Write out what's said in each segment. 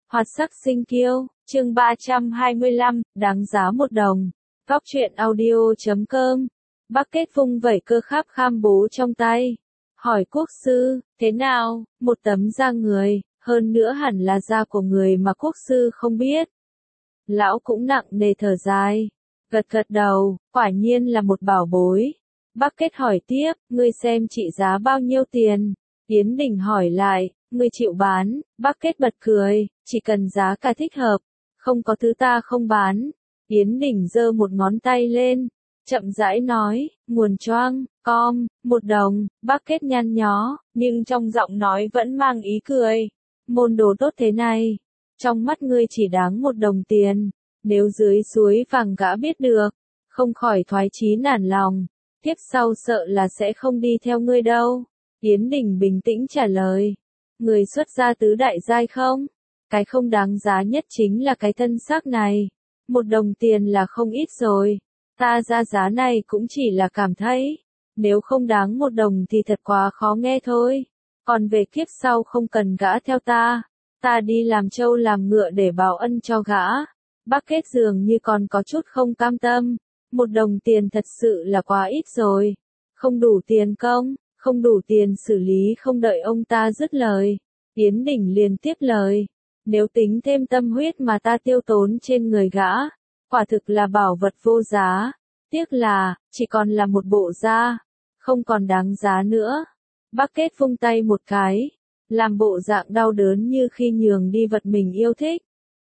Hoạt sắc sinh kiêu, chương 325, đáng giá 1 đồng. Góc truyện audio.com. Bác Kết vung vẩy cơ kháp kham bố trong tay. Hỏi quốc sư, thế nào, một tấm da người, hơn nữa hẳn là da của người mà quốc sư không biết. Lão cũng nặng nề thở dài. Gật gật đầu, quả nhiên là một bảo bối. Bác Kết hỏi tiếp, ngươi xem trị giá bao nhiêu tiền? Yến Đình hỏi lại, ngươi chịu bán? Bác Kết bật cười, chỉ cần giá cả thích hợp, không có thứ ta không bán. Yến Đình giơ một ngón tay lên, chậm rãi nói, nguồn choang, 1 đồng. Bác Kết nhăn nhó, nhưng trong giọng nói vẫn mang ý cười. Môn đồ tốt thế này, trong mắt ngươi chỉ đáng 1 đồng tiền. Nếu dưới suối vàng gã biết được, không khỏi thoái chí nản lòng. Tiếp sau sợ là sẽ không đi theo ngươi đâu. Yến Đình bình tĩnh trả lời. Người xuất gia tứ đại giai không? Cái không đáng giá nhất chính là cái thân xác này. 1 đồng tiền là không ít rồi. Ta ra giá này cũng chỉ là cảm thấy. Nếu không đáng 1 đồng thì thật quá khó nghe thôi. Còn về kiếp sau không cần gã theo ta. Ta đi làm trâu làm ngựa để báo ân cho gã. Bác Kết dường như còn có chút không cam tâm. 1 đồng tiền thật sự là quá ít rồi. Không đủ tiền công, không đủ tiền xử lý. Không đợi ông ta dứt lời, Yến Đình liền tiếp lời. Nếu tính thêm tâm huyết mà ta tiêu tốn trên người gã, quả thực là bảo vật vô giá. Tiếc là, chỉ còn là một bộ da, không còn đáng giá nữa. Bác Kết vung tay một cái, làm bộ dạng đau đớn như khi nhường đi vật mình yêu thích.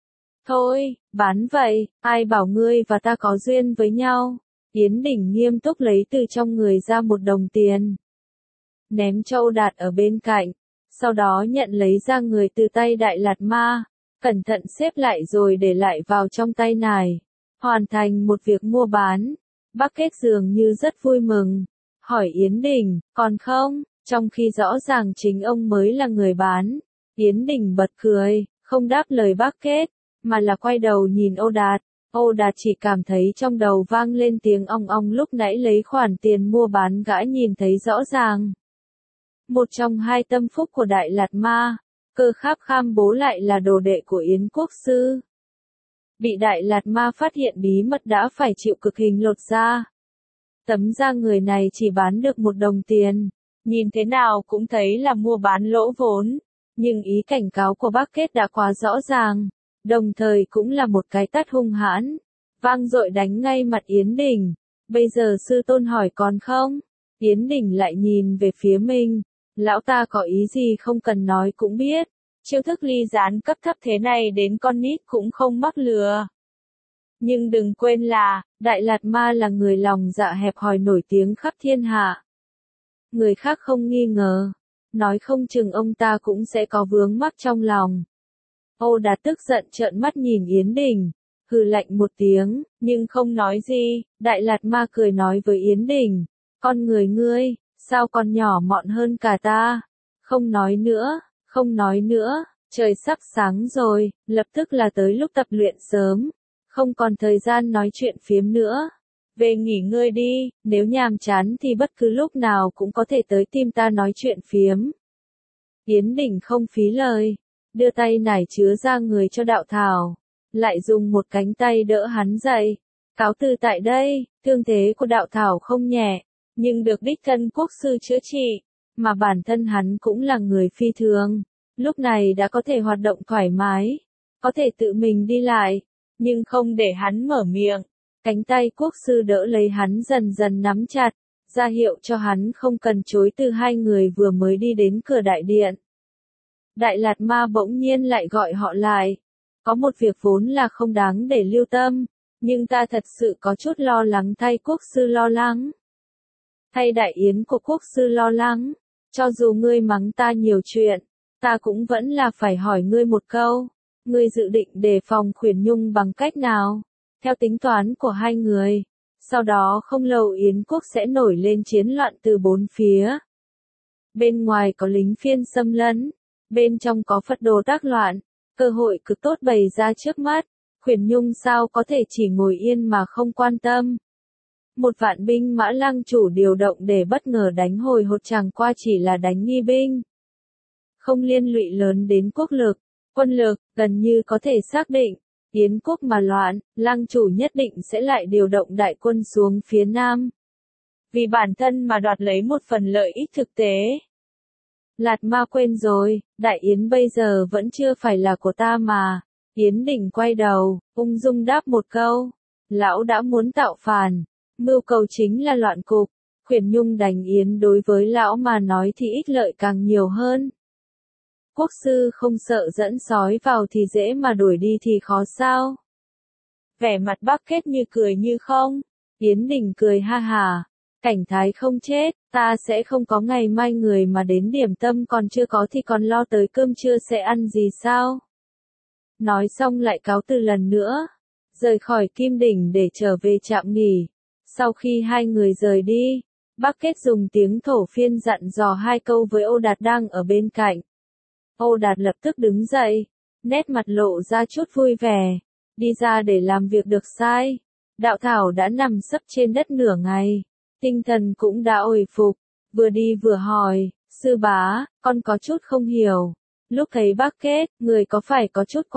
Thôi, bán vậy, ai bảo ngươi và ta có duyên với nhau. Yến Đình nghiêm túc lấy từ trong người ra 1 đồng tiền. Ném cho Âu Đạt ở bên cạnh. Sau đó nhận lấy ra người từ tay Đại Lạt Ma. Cẩn thận xếp lại rồi để lại vào trong tay nải. Hoàn thành một việc mua bán. Bác Kết dường như rất vui mừng. Hỏi Yến Đình, còn không? Trong khi rõ ràng chính ông mới là người bán. Yến Đình bật cười, không đáp lời bác Kết, mà là quay đầu nhìn Âu Đạt. Âu Đạt chỉ cảm thấy trong đầu vang lên tiếng ong ong lúc nãy lấy khoản tiền mua bán gã nhìn thấy rõ ràng. Một trong 2 tâm phúc của Đại Lạt Ma, Cơ Kháp Kham bố lại là đồ đệ của Yến Quốc sư. Bị Đại Lạt Ma phát hiện bí mật đã phải chịu cực hình lột da. Tấm da người này chỉ bán được 1 đồng tiền, nhìn thế nào cũng thấy là mua bán lỗ vốn, nhưng ý cảnh cáo của bác Kết đã quá rõ ràng, đồng thời cũng là một cái tát hung hãn, vang dội đánh ngay mặt Yến Đình. Bây giờ sư tôn hỏi còn không? Yến Đình lại nhìn về phía mình. Lão ta có ý gì không cần nói cũng biết. Chiêu thức ly gián cấp thấp thế này đến con nít cũng không mắc lừa. Nhưng đừng quên là, Đại Lạt Ma là người lòng dạ hẹp hòi nổi tiếng khắp thiên hạ. Người khác không nghi ngờ. Nói không chừng ông ta cũng sẽ có vướng mắc trong lòng. Âu Đạt tức giận trợn mắt nhìn Yến Đình. Hừ lạnh một tiếng, nhưng không nói gì. Đại Lạt Ma cười nói với Yến Đình. Con người ngươi, sao còn nhỏ mọn hơn cả ta? Không nói nữa, không nói nữa. Trời sắp sáng rồi, lập tức là tới lúc tập luyện sớm. Không còn thời gian nói chuyện phiếm nữa. Về nghỉ ngơi đi, nếu nhàm chán thì bất cứ lúc nào cũng có thể tới tìm ta nói chuyện phiếm. Yến Đình không phí lời, đưa tay nải chứa ra người cho Đạo Thảo, lại dùng một cánh tay đỡ hắn dậy. Cáo từ tại đây, thương thế của Đạo Thảo không nhẹ, nhưng được đích thân quốc sư chữa trị, mà bản thân hắn cũng là người phi thường. Lúc này đã có thể hoạt động thoải mái, có thể tự mình đi lại, nhưng không để hắn mở miệng. Cánh tay quốc sư đỡ lấy hắn dần dần nắm chặt, ra hiệu cho hắn không cần chối từ. 2 người vừa mới đi đến cửa đại điện. Đại Lạt Ma bỗng nhiên lại gọi họ lại. Có một việc vốn là không đáng để lưu tâm, nhưng ta thật sự có chút lo lắng thay quốc sư lo lắng. Thay đại yến của quốc sư lo lắng, cho dù ngươi mắng ta nhiều chuyện, ta cũng vẫn là phải hỏi ngươi một câu. Ngươi dự định đề phòng Khuyển Nhung bằng cách nào? Theo tính toán của 2 người, sau đó không lâu Yến quốc sẽ nổi lên chiến loạn từ 4 phía. Bên ngoài có lính phiên xâm lấn, bên trong có Phật đồ tác loạn, cơ hội cực tốt bày ra trước mắt. Khuyển Nhung sao có thể chỉ ngồi yên mà không quan tâm? 1 vạn binh mã Lăng chủ điều động để bất ngờ đánh hồi hột chẳng qua chỉ là đánh nghi binh, không liên lụy lớn đến quốc lực. Quân lực, gần như có thể xác định, Yến quốc mà loạn, Lăng chủ nhất định sẽ lại điều động đại quân xuống phía Nam. Vì bản thân mà đoạt lấy một phần lợi ích thực tế. Lạt Ma quên rồi, Đại Yến bây giờ vẫn chưa phải là của ta mà. Yến Đình quay đầu, ung dung đáp một câu. Lão đã muốn tạo phản, mưu cầu chính là loạn cục. Khuyển Nhung đánh Yến đối với lão mà nói thì ích lợi càng nhiều hơn. Quốc sư không sợ dẫn sói vào thì dễ mà đuổi đi thì khó sao? Vẻ mặt Bắc Kết như cười như không. Yến Đình cười ha hà. Cảnh thái không chết, ta sẽ không có ngày mai người mà đến điểm tâm còn chưa có thì còn lo tới cơm trưa sẽ ăn gì sao? Nói xong lại cáo từ lần nữa. Rời khỏi Kim Đỉnh để trở về trạm nghỉ. Sau khi hai người rời đi, Bắc Kết dùng tiếng Thổ Phiên dặn dò hai câu với Ô Đạt đang ở bên cạnh. Ô Đạt lập tức đứng dậy, nét mặt lộ ra chút vui vẻ, đi ra để làm việc được sai. Đạo thảo đã nằm sấp trên đất nửa ngày, tinh thần cũng đã hồi phục, vừa đi vừa hỏi, sư bá, con có chút không hiểu. Lúc thấy Bắc Kết, người có phải có chút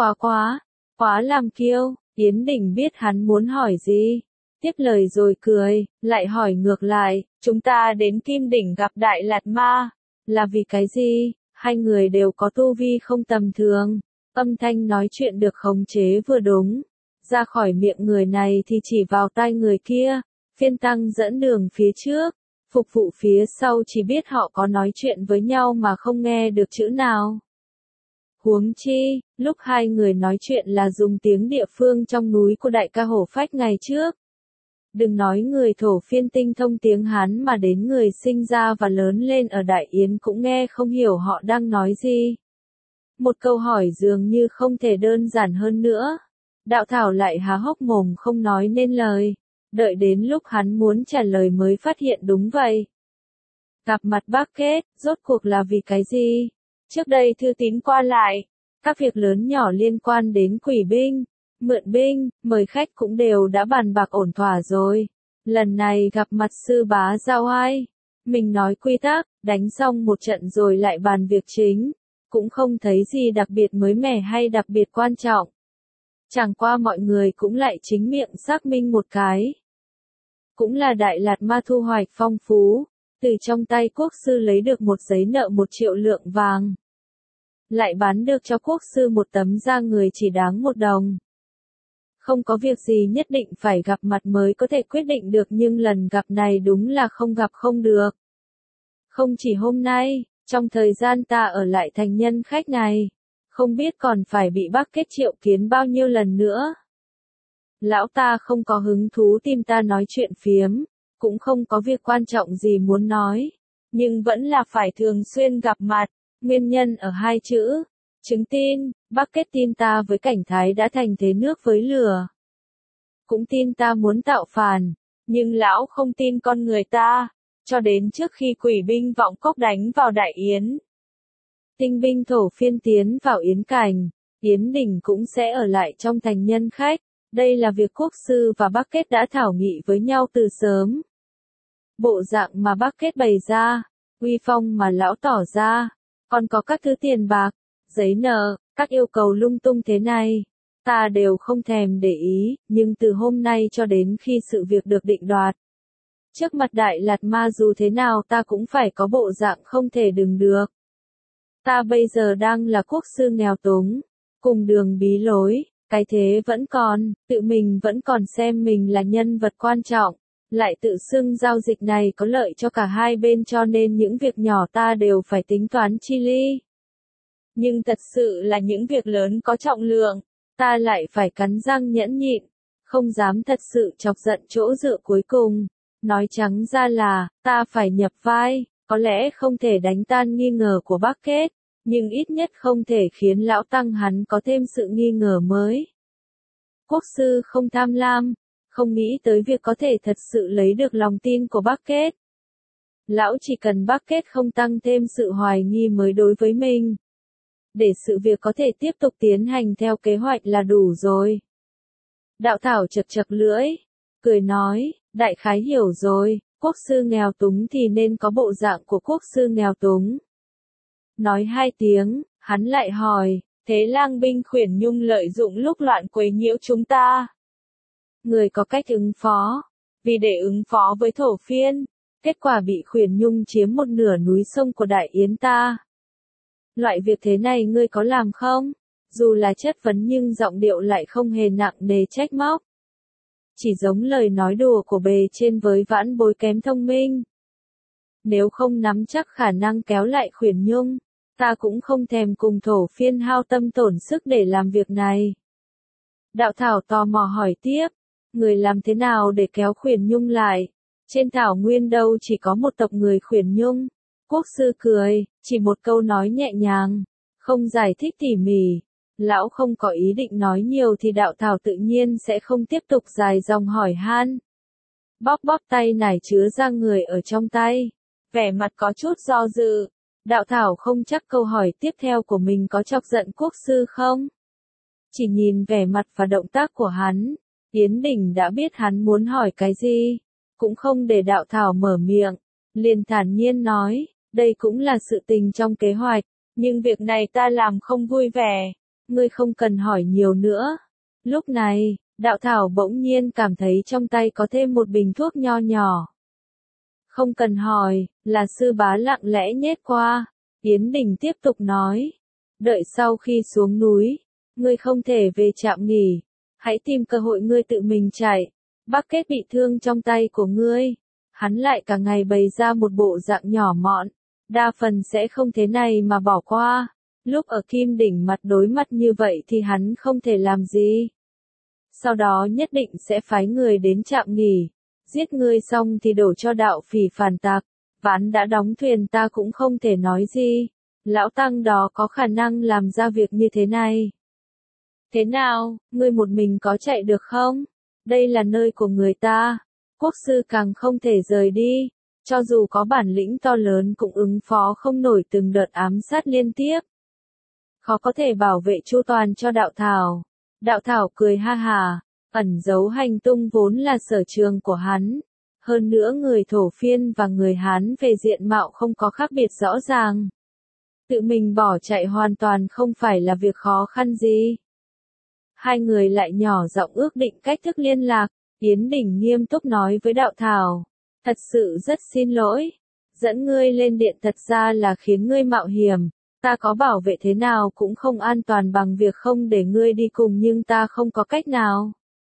quá làm kiêu, Yến Đình biết hắn muốn hỏi gì. Tiếp lời rồi cười, lại hỏi ngược lại, chúng ta đến Kim Đỉnh gặp Đại Lạt Ma, là vì cái gì? Hai người đều có tu vi không tầm thường, âm thanh nói chuyện được khống chế vừa đúng, ra khỏi miệng người này thì chỉ vào tai người kia, phiên tăng dẫn đường phía trước, phục vụ phía sau chỉ biết họ có nói chuyện với nhau mà không nghe được chữ nào. Huống chi, lúc hai người nói chuyện là dùng tiếng địa phương trong núi của đại ca Hổ Phách ngày trước. Đừng nói người Thổ Phiên tinh thông tiếng Hán mà đến người sinh ra và lớn lên ở Đại Yến cũng nghe không hiểu họ đang nói gì. Một câu hỏi dường như không thể đơn giản hơn nữa. Đạo thảo lại há hốc mồm không nói nên lời. Đợi đến lúc hắn muốn trả lời mới phát hiện đúng vậy. Gặp mặt Bắc Kết, rốt cuộc là vì cái gì? Trước đây thư tín qua lại, các việc lớn nhỏ liên quan đến quỷ binh, mượn binh, mời khách cũng đều đã bàn bạc ổn thỏa rồi. Lần này gặp mặt sư bá giao ai, mình nói quy tắc, đánh xong một trận rồi lại bàn việc chính, cũng không thấy gì đặc biệt mới mẻ hay đặc biệt quan trọng. Chẳng qua mọi người cũng lại chính miệng xác minh một cái. Cũng là Đại Lạt Ma thu hoạch phong phú, từ trong tay quốc sư lấy được một giấy nợ 1 triệu lượng vàng. Lại bán được cho quốc sư một tấm da người chỉ đáng 1 đồng. Không có việc gì nhất định phải gặp mặt mới có thể quyết định được nhưng lần gặp này đúng là không gặp không được. Không chỉ hôm nay, trong thời gian ta ở lại thành nhân khách này, không biết còn phải bị Bắc Kết triệu kiến bao nhiêu lần nữa. Lão ta không có hứng thú tìm ta nói chuyện phiếm, cũng không có việc quan trọng gì muốn nói, nhưng vẫn là phải thường xuyên gặp mặt, nguyên nhân ở 2 chữ, chứng tin. Bắc Kết tin ta với cảnh thái đã thành thế nước với lửa. Cũng tin ta muốn tạo phản, nhưng lão không tin con người ta, cho đến trước khi quỷ binh vọng cốc đánh vào Đại Yến. Tinh binh Thổ Phiên tiến vào Yến Cảnh, Yến Đình cũng sẽ ở lại trong thành nhân khách, đây là việc quốc sư và Bắc Kết đã thảo nghị với nhau từ sớm. Bộ dạng mà Bắc Kết bày ra, uy phong mà lão tỏ ra, còn có các thứ tiền bạc, giấy nợ, các yêu cầu lung tung thế này, ta đều không thèm để ý, nhưng từ hôm nay cho đến khi sự việc được định đoạt, trước mặt Đại Lạt Ma dù thế nào ta cũng phải có bộ dạng không thể đừng được. Ta bây giờ đang là quốc sư nghèo túng, cùng đường bí lối, cái thế vẫn còn, tự mình vẫn còn xem mình là nhân vật quan trọng, lại tự xưng giao dịch này có lợi cho cả hai bên cho nên những việc nhỏ ta đều phải tính toán chi li. Nhưng thật sự là những việc lớn có trọng lượng, ta lại phải cắn răng nhẫn nhịn, không dám thật sự chọc giận chỗ dựa cuối cùng. Nói trắng ra là, ta phải nhập vai, có lẽ không thể đánh tan nghi ngờ của Bắc Kết, nhưng ít nhất không thể khiến lão tăng hắn có thêm sự nghi ngờ mới. Quốc sư không tham lam, không nghĩ tới việc có thể thật sự lấy được lòng tin của Bắc Kết. Lão chỉ cần Bắc Kết không tăng thêm sự hoài nghi mới đối với mình. Để sự việc có thể tiếp tục tiến hành theo kế hoạch là đủ rồi. Đạo thảo chật chật lưỡi, cười nói, đại khái hiểu rồi, quốc sư nghèo túng thì nên có bộ dạng của quốc sư nghèo túng. Nói 2 tiếng, hắn lại hỏi, Thế lang binh Khuyển Nhung lợi dụng lúc loạn quấy nhiễu chúng ta. Người có cách ứng phó. Vì để ứng phó với Thổ Phiên, kết quả bị Khuyển Nhung chiếm một nửa núi sông của Đại Yến ta. Loại việc thế này ngươi có làm không? Dù là chất vấn nhưng giọng điệu lại không hề nặng nề trách móc. Chỉ giống lời nói đùa của bề trên với vãn bối kém thông minh. Nếu không nắm chắc khả năng kéo lại Khuyển Nhung, ta cũng không thèm cùng Thổ Phiên hao tâm tổn sức để làm việc này. Đạo Thảo tò mò hỏi tiếp, người làm thế nào để kéo Khuyển Nhung lại? Trên Thảo Nguyên đâu chỉ có một tộc người Khuyển Nhung. Quốc sư cười, chỉ một câu nói nhẹ nhàng, không giải thích tỉ mỉ. Lão không có ý định nói nhiều thì Đạo Thảo tự nhiên sẽ không tiếp tục dài dòng hỏi han. Bóp bóp tay nải chứa ra người ở trong tay. Vẻ mặt có chút do dự. Đạo Thảo không chắc câu hỏi tiếp theo của mình có chọc giận quốc sư không? Chỉ nhìn vẻ mặt và động tác của hắn, Yến Đình đã biết hắn muốn hỏi cái gì. Cũng không để Đạo Thảo mở miệng, liền thản nhiên nói, đây cũng là sự tình trong kế hoạch, nhưng việc này ta làm không vui vẻ, ngươi không cần hỏi nhiều nữa. Lúc này, Đạo Thảo bỗng nhiên cảm thấy trong tay có thêm một bình thuốc nho nhỏ. Không cần hỏi, là sư bá lặng lẽ nhét qua. Yến Đình tiếp tục nói, đợi sau khi xuống núi, ngươi không thể về trạm nghỉ, hãy tìm cơ hội ngươi tự mình chạy. Bắc Kết bị thương trong tay của ngươi, hắn lại cả ngày bày ra một bộ dạng nhỏ mọn, đa phần sẽ không thế này mà bỏ qua. Lúc ở Kim Đỉnh mặt đối mặt như vậy thì hắn không thể làm gì. Sau đó nhất định sẽ phái người đến trạm nghỉ, giết ngươi xong thì đổ cho đạo phỉ phản tặc. Ván đã đóng thuyền ta cũng không thể nói gì. Lão Tăng đó có khả năng làm ra việc như thế này. Thế nào, ngươi một mình có chạy được không? Đây là nơi của người ta. Quốc sư càng không thể rời đi. Cho dù có bản lĩnh to lớn cũng ứng phó không nổi từng đợt ám sát liên tiếp. Khó có thể bảo vệ chu toàn cho Đạo Thảo. Đạo Thảo cười ha hà, ẩn giấu hành tung vốn là sở trường của hắn. Hơn nữa người Thổ Phiên và người Hán về diện mạo không có khác biệt rõ ràng. Tự mình bỏ chạy hoàn toàn không phải là việc khó khăn gì. Hai người lại nhỏ giọng ước định cách thức liên lạc. Yến Đình nghiêm túc nói với Đạo Thảo, thật sự rất xin lỗi. Dẫn ngươi lên điện thật ra là khiến ngươi mạo hiểm. Ta có bảo vệ thế nào cũng không an toàn bằng việc không để ngươi đi cùng nhưng ta không có cách nào.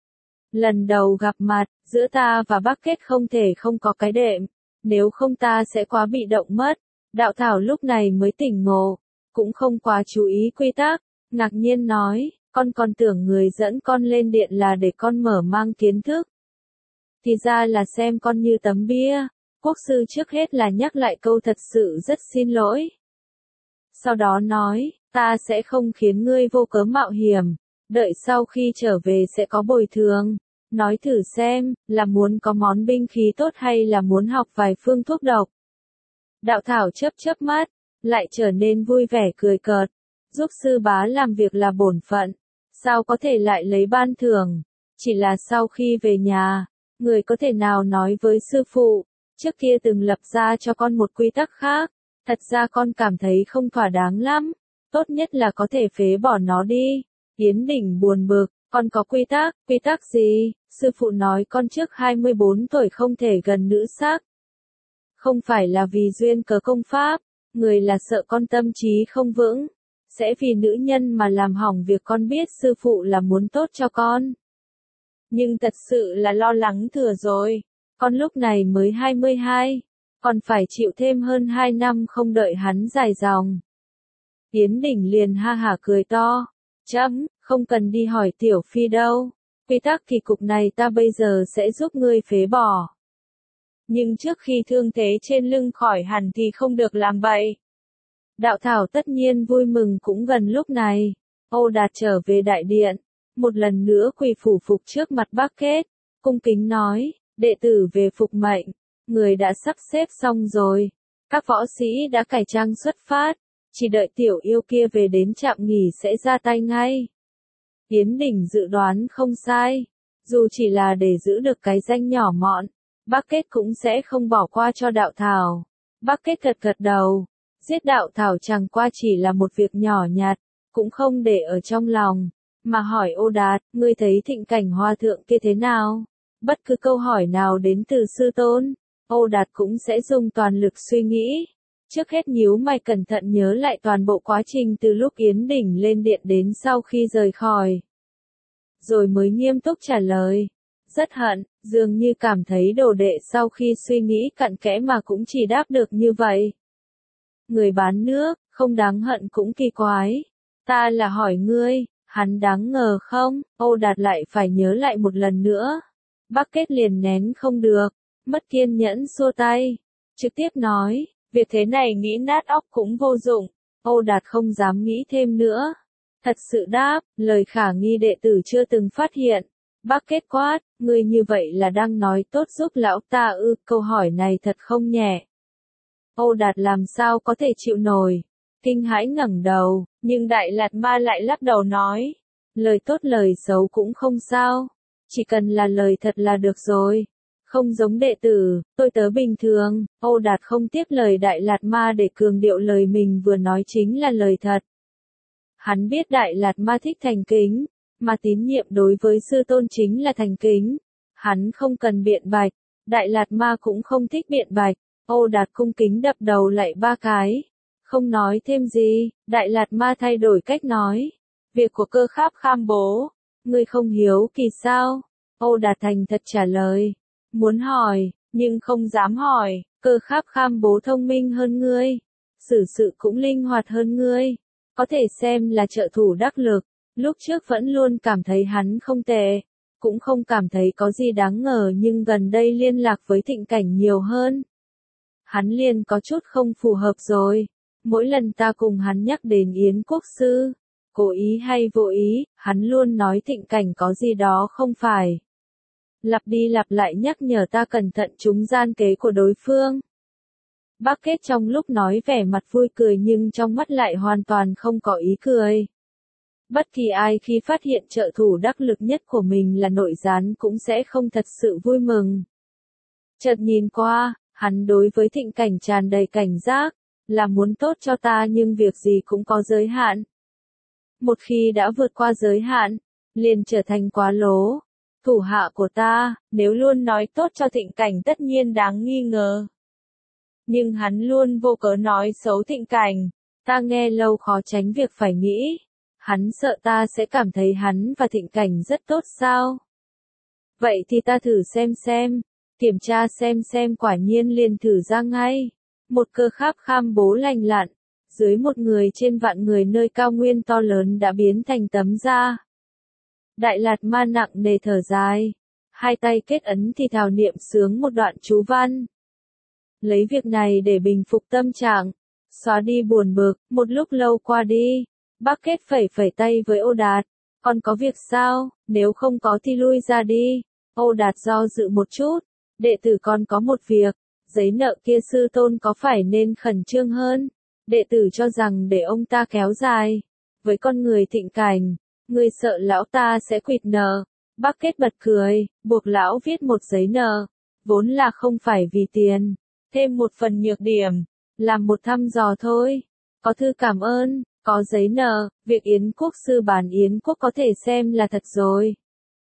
Lần đầu gặp mặt, giữa ta và Bắc Kết không thể không có cái đệm, nếu không ta sẽ quá bị động mất. Đạo Thảo lúc này mới tỉnh ngộ, cũng không quá chú ý quy tắc, ngạc nhiên nói, con còn tưởng người dẫn con lên điện là để con mở mang kiến thức. Thì ra là xem con như tấm bia. Quốc sư trước hết là nhắc lại câu thật sự rất xin lỗi. Sau đó nói, ta sẽ không khiến ngươi vô cớ mạo hiểm, đợi sau khi trở về sẽ có bồi thường. Nói thử xem, là muốn có món binh khí tốt hay là muốn học vài phương thuốc độc. Đạo Thảo chớp chớp mắt, lại trở nên vui vẻ cười cợt. Giúp sư bá làm việc là bổn phận, sao có thể lại lấy ban thưởng. Chỉ là sau khi về nhà, người có thể nào nói với sư phụ, trước kia từng lập ra cho con một quy tắc khác, thật ra con cảm thấy không thỏa đáng lắm, tốt nhất là có thể phế bỏ nó đi. Yến Đình buồn bực, con có quy tắc gì? Sư phụ nói con trước 24 tuổi không thể gần nữ sắc. Không phải là vì duyên cớ công pháp, người là sợ con tâm trí không vững, sẽ vì nữ nhân mà làm hỏng việc con biết sư phụ là muốn tốt cho con. Nhưng thật sự là lo lắng thừa rồi, con lúc này mới 22, còn phải chịu thêm hơn 2 năm không đợi hắn dài dòng. Yến Đình liền ha hả cười to, không cần đi hỏi Tiểu Phi đâu, quy tắc kỳ cục này ta bây giờ sẽ giúp ngươi phế bỏ. Nhưng trước khi thương thế trên lưng khỏi hẳn thì không được làm bậy. Đạo Thảo tất nhiên vui mừng cũng gần lúc này. Ô Đạt trở về đại điện, một lần nữa quỳ phủ phục trước mặt Bắc Kết, cung kính nói, đệ tử về phục mệnh, người đã sắp xếp xong rồi, các võ sĩ đã cải trang xuất phát, chỉ đợi tiểu yêu kia về đến trạm nghỉ sẽ ra tay ngay. Yến Đình dự đoán không sai, dù chỉ là để giữ được cái danh nhỏ mọn, Bắc Kết cũng sẽ không bỏ qua cho Đạo Thảo. Bắc Kết gật gật đầu, giết Đạo Thảo chẳng qua chỉ là một việc nhỏ nhặt, cũng không để ở trong lòng, mà hỏi Ô Đạt, ngươi thấy Thịnh Cảnh Hòa thượng kia thế nào? Bất cứ câu hỏi nào đến từ sư tôn, Ô Đạt cũng sẽ dùng toàn lực suy nghĩ. Trước hết nhíu mày cẩn thận nhớ lại toàn bộ quá trình từ lúc Yến Đỉnh lên điện đến sau khi rời khỏi. Rồi mới nghiêm túc trả lời. Rất hận, dường như cảm thấy đồ đệ sau khi suy nghĩ cặn kẽ mà cũng chỉ đáp được như vậy. Người bán nước, không đáng hận cũng kỳ quái. Ta là hỏi ngươi, hắn đáng ngờ không? Ô Đạt lại phải nhớ lại một lần nữa. Bác Kết liền nén không được, mất kiên nhẫn xua tay. Trực tiếp nói, việc thế này nghĩ nát óc cũng vô dụng. Ô Đạt không dám nghĩ thêm nữa. Thật sự đáp, lời khả nghi đệ tử chưa từng phát hiện. Bác Kết quát, ngươi như vậy là đang nói tốt giúp lão ta ư? Câu hỏi này thật không nhẹ. Ô Đạt làm sao có thể chịu nổi. Kinh hãi ngẩng đầu, nhưng Đại Lạt Ma lại lắc đầu nói. Lời tốt lời xấu cũng không sao. Chỉ cần là lời thật là được rồi. Không giống đệ tử, tôi tớ bình thường. Ô Đạt không tiếp lời Đại Lạt Ma để cường điệu lời mình vừa nói chính là lời thật. Hắn biết Đại Lạt Ma thích thành kính, mà tín nhiệm đối với sư tôn chính là thành kính. Hắn không cần biện bạch, Đại Lạt Ma cũng không thích biện bạch. Ô Đạt cung kính đập đầu lại 3 cái. Không nói thêm gì, Đại Lạt Ma thay đổi cách nói. Việc của Cơ Kháp Kham bố, ngươi không hiếu kỳ sao? Ô Đạt thành thật trả lời. Muốn hỏi, nhưng không dám hỏi. Cơ Kháp Kham bố thông minh hơn ngươi, xử sự cũng linh hoạt hơn ngươi, có thể xem là trợ thủ đắc lực. Lúc trước vẫn luôn cảm thấy hắn không tệ, cũng không cảm thấy có gì đáng ngờ, nhưng gần đây liên lạc với Thịnh Cảnh nhiều hơn. Hắn liền có chút không phù hợp rồi. Mỗi lần ta cùng hắn nhắc đến Yến Quốc Sư, cố ý hay vô ý, hắn luôn nói Thịnh Cảnh có gì đó không phải. Lặp đi lặp lại nhắc nhở ta cẩn thận trúng gian kế của đối phương. Bác Kết trong lúc nói vẻ mặt vui cười nhưng trong mắt lại hoàn toàn không có ý cười. Bất kỳ ai khi phát hiện trợ thủ đắc lực nhất của mình là nội gián cũng sẽ không thật sự vui mừng. Chợt nhìn qua, hắn đối với Thịnh Cảnh tràn đầy cảnh giác, là muốn tốt cho ta nhưng việc gì cũng có giới hạn. Một khi đã vượt qua giới hạn, liền trở thành quá lố. Thủ hạ của ta, nếu luôn nói tốt cho Thịnh Cảnh tất nhiên đáng nghi ngờ. Nhưng hắn luôn vô cớ nói xấu Thịnh Cảnh, ta nghe lâu khó tránh việc phải nghĩ. Hắn sợ ta sẽ cảm thấy hắn và Thịnh Cảnh rất tốt sao? Vậy thì ta thử xem, kiểm tra xem quả nhiên liền thử ra ngay. Một Cơ Kháp Kham bố lành lặn, dưới một người trên vạn người nơi cao nguyên to lớn đã biến thành tấm da. Đại Lạt Ma nặng nề thở dài, hai tay kết ấn thì thào niệm sướng một đoạn chú văn. Lấy việc này để bình phục tâm trạng, xóa đi buồn bực. Một lúc lâu qua đi, Bác Kết phẩy tay với Ô Đạt, còn có việc sao? Nếu không có thì lui ra đi. Ô Đạt do dự một chút, đệ tử còn có một việc, giấy nợ kia sư tôn có phải nên khẩn trương hơn? Đệ tử cho rằng để ông ta kéo dài, với con người Thịnh Cảnh, người sợ lão ta sẽ quỵt nợ. Bác Kết bật cười, buộc lão viết một giấy nợ, vốn là không phải vì tiền, thêm một phần nhược điểm, làm một thăm dò thôi. Có thư cảm ơn, có giấy nợ, việc Yến Quốc Sư bán Yến Quốc có thể xem là thật rồi.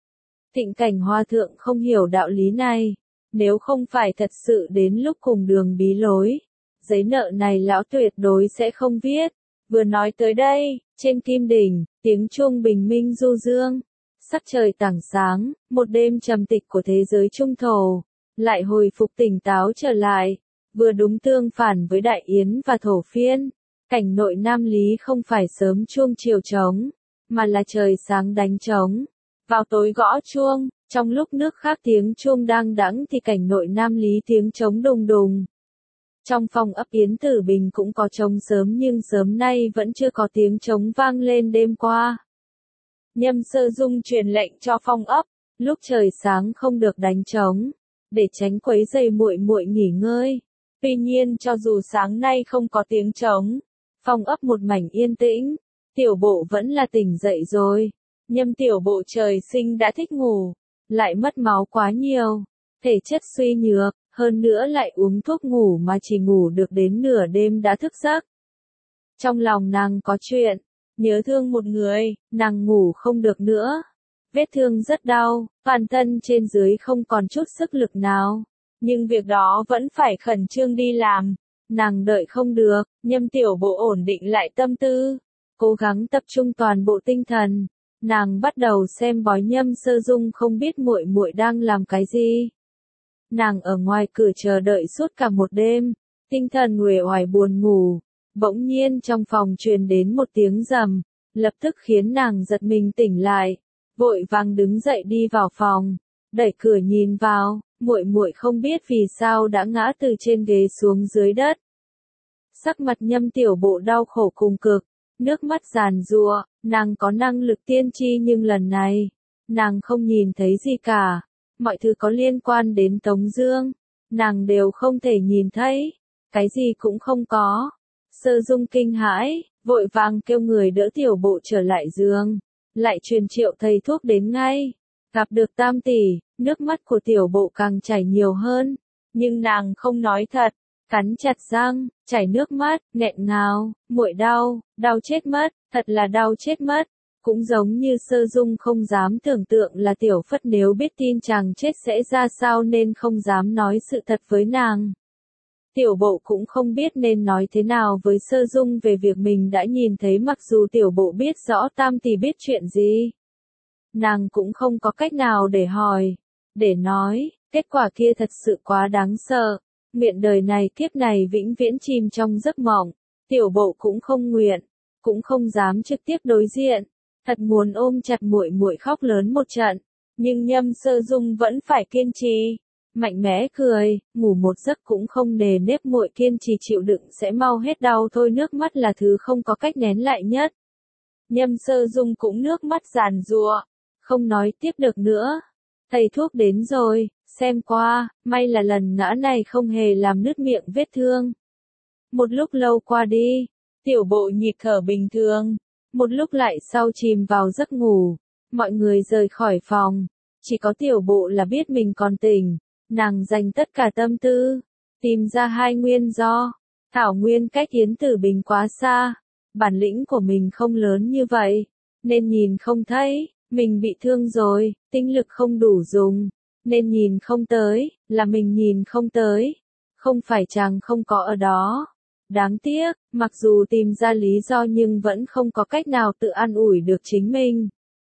Thịnh Cảnh Hòa thượng không hiểu đạo lý này, nếu không phải thật sự đến lúc cùng đường bí lối, giấy nợ này lão tuyệt đối sẽ không viết. Vừa nói tới đây, trên kim đỉnh, tiếng chuông bình minh du dương, sắc trời tảng sáng, một đêm trầm tịch của thế giới trung thổ, lại hồi phục tỉnh táo trở lại, vừa đúng tương phản với Đại Yến và Thổ Phiên. Cảnh nội Nam Lý không phải sớm chuông chiều trống, mà là trời sáng đánh trống. Vào tối gõ chuông, trong lúc nước khác tiếng chuông đang đãng thì cảnh nội Nam Lý tiếng trống đùng đùng. Trong phòng ấp Yến Tử Bình cũng có trống sớm nhưng sớm nay vẫn chưa có tiếng trống vang lên đêm qua. Nhâm Sơ Dung truyền lệnh cho phòng ấp, lúc trời sáng không được đánh trống, để tránh quấy rầy muội muội nghỉ ngơi. Tuy nhiên cho dù sáng nay không có tiếng trống, phòng ấp một mảnh yên tĩnh, tiểu bộ vẫn là tỉnh dậy rồi. Nhâm tiểu bộ trời sinh đã thích ngủ, lại mất máu quá nhiều, thể chất suy nhược, hơn nữa lại uống thuốc ngủ mà chỉ ngủ được đến nửa đêm đã thức giấc. Trong lòng nàng có chuyện, nhớ thương một người, nàng ngủ không được nữa. Vết thương rất đau, toàn thân trên dưới không còn chút sức lực nào. Nhưng việc đó vẫn phải khẩn trương đi làm. Nàng đợi không được, Nhâm Tiểu Bộ ổn định lại tâm tư, cố gắng tập trung toàn bộ tinh thần. Nàng bắt đầu xem bói Nhâm Sơ Dung không biết muội muội đang làm cái gì. Nàng ở ngoài cửa chờ đợi suốt cả một đêm, tinh thần uể oải buồn ngủ. Bỗng nhiên trong phòng truyền đến một tiếng rầm, lập tức khiến nàng giật mình tỉnh lại, vội vàng đứng dậy đi vào phòng, đẩy cửa nhìn vào, muội muội không biết vì sao đã ngã từ trên ghế xuống dưới đất. Sắc mặt Nhâm Tiểu Bộ đau khổ cùng cực, nước mắt giàn giụa, nàng có năng lực tiên tri nhưng lần này, nàng không nhìn thấy gì cả, mọi thứ có liên quan đến Tống Dương, nàng đều không thể nhìn thấy, cái gì cũng không có. Sơ Dung kinh hãi, vội vàng kêu người đỡ Tiểu Bộ trở lại giường, lại truyền triệu thầy thuốc đến ngay. Gặp được Tam tỷ, nước mắt của Tiểu Bộ càng chảy nhiều hơn, nhưng nàng không nói thật, cắn chặt răng, chảy nước mắt, nghẹn ngào, muội đau, đau chết mất, thật là đau chết mất. Cũng giống như Sơ Dung không dám tưởng tượng là Tiểu Phất nếu biết tin chàng chết sẽ ra sao nên không dám nói sự thật với nàng. Tiểu Bộ cũng không biết nên nói thế nào với Sơ Dung về việc mình đã nhìn thấy, mặc dù Tiểu Bộ biết rõ Tam tỷ biết chuyện gì. Nàng cũng không có cách nào để hỏi, để nói, kết quả kia thật sự quá đáng sợ. Nguyện đời này kiếp này vĩnh viễn chìm trong giấc mộng. Tiểu Bộ cũng không nguyện, cũng không dám trực tiếp đối diện, thật muốn ôm chặt muội muội khóc lớn một trận, nhưng Nhâm Sơ Dung vẫn phải kiên trì, mạnh mẽ cười, ngủ một giấc cũng không nề nếp, muội kiên trì chịu đựng sẽ mau hết đau thôi. Nước mắt là thứ không có cách nén lại nhất. Nhâm Sơ Dung cũng nước mắt giàn giụa, không nói tiếp được nữa. Thầy thuốc đến rồi, xem qua, may là lần ngã này không hề làm nứt miệng vết thương. Một lúc lâu qua đi, Tiểu Bộ nhịp thở bình thường, một lúc lại sau chìm vào giấc ngủ. Mọi người rời khỏi phòng, chỉ có Tiểu Bộ là biết mình còn tỉnh, nàng dành tất cả tâm tư, tìm ra hai nguyên do. Thảo nguyên cách Yến Tử Bình quá xa, bản lĩnh của mình không lớn như vậy, nên nhìn không thấy. Mình bị thương rồi, tinh lực không đủ dùng, nên nhìn không tới, là mình nhìn không tới, không phải chàng không có ở đó. Đáng tiếc, mặc dù tìm ra lý do nhưng vẫn không có cách nào tự an ủi được chính mình.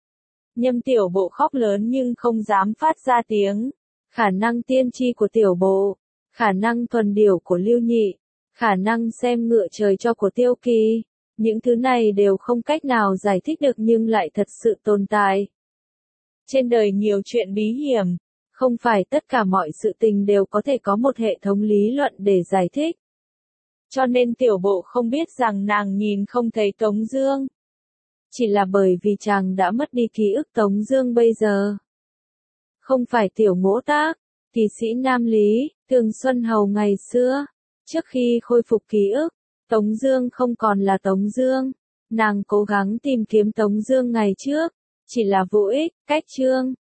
Nhâm Tiểu Bộ khóc lớn nhưng không dám phát ra tiếng. Khả năng tiên tri của Tiểu Bộ, khả năng thuần điểu của Lưu Nhị, khả năng xem ngựa trời cho của Tiêu Kỳ. Những thứ này đều không cách nào giải thích được nhưng lại thật sự tồn tại. Trên đời nhiều chuyện bí hiểm, không phải tất cả mọi sự tình đều có thể có một hệ thống lý luận để giải thích. Cho nên Tiểu Bộ không biết rằng nàng nhìn không thấy Tống Dương. Chỉ là bởi vì chàng đã mất đi ký ức Tống Dương bây giờ. Không phải Tiểu Ngỗ Tác, kỳ sĩ Nam Lý, Thường Xuân Hầu ngày xưa. Trước khi khôi phục ký ức, Tống Dương không còn là Tống Dương. Nàng cố gắng tìm kiếm Tống Dương ngày trước, chỉ là vô ích. Cách chương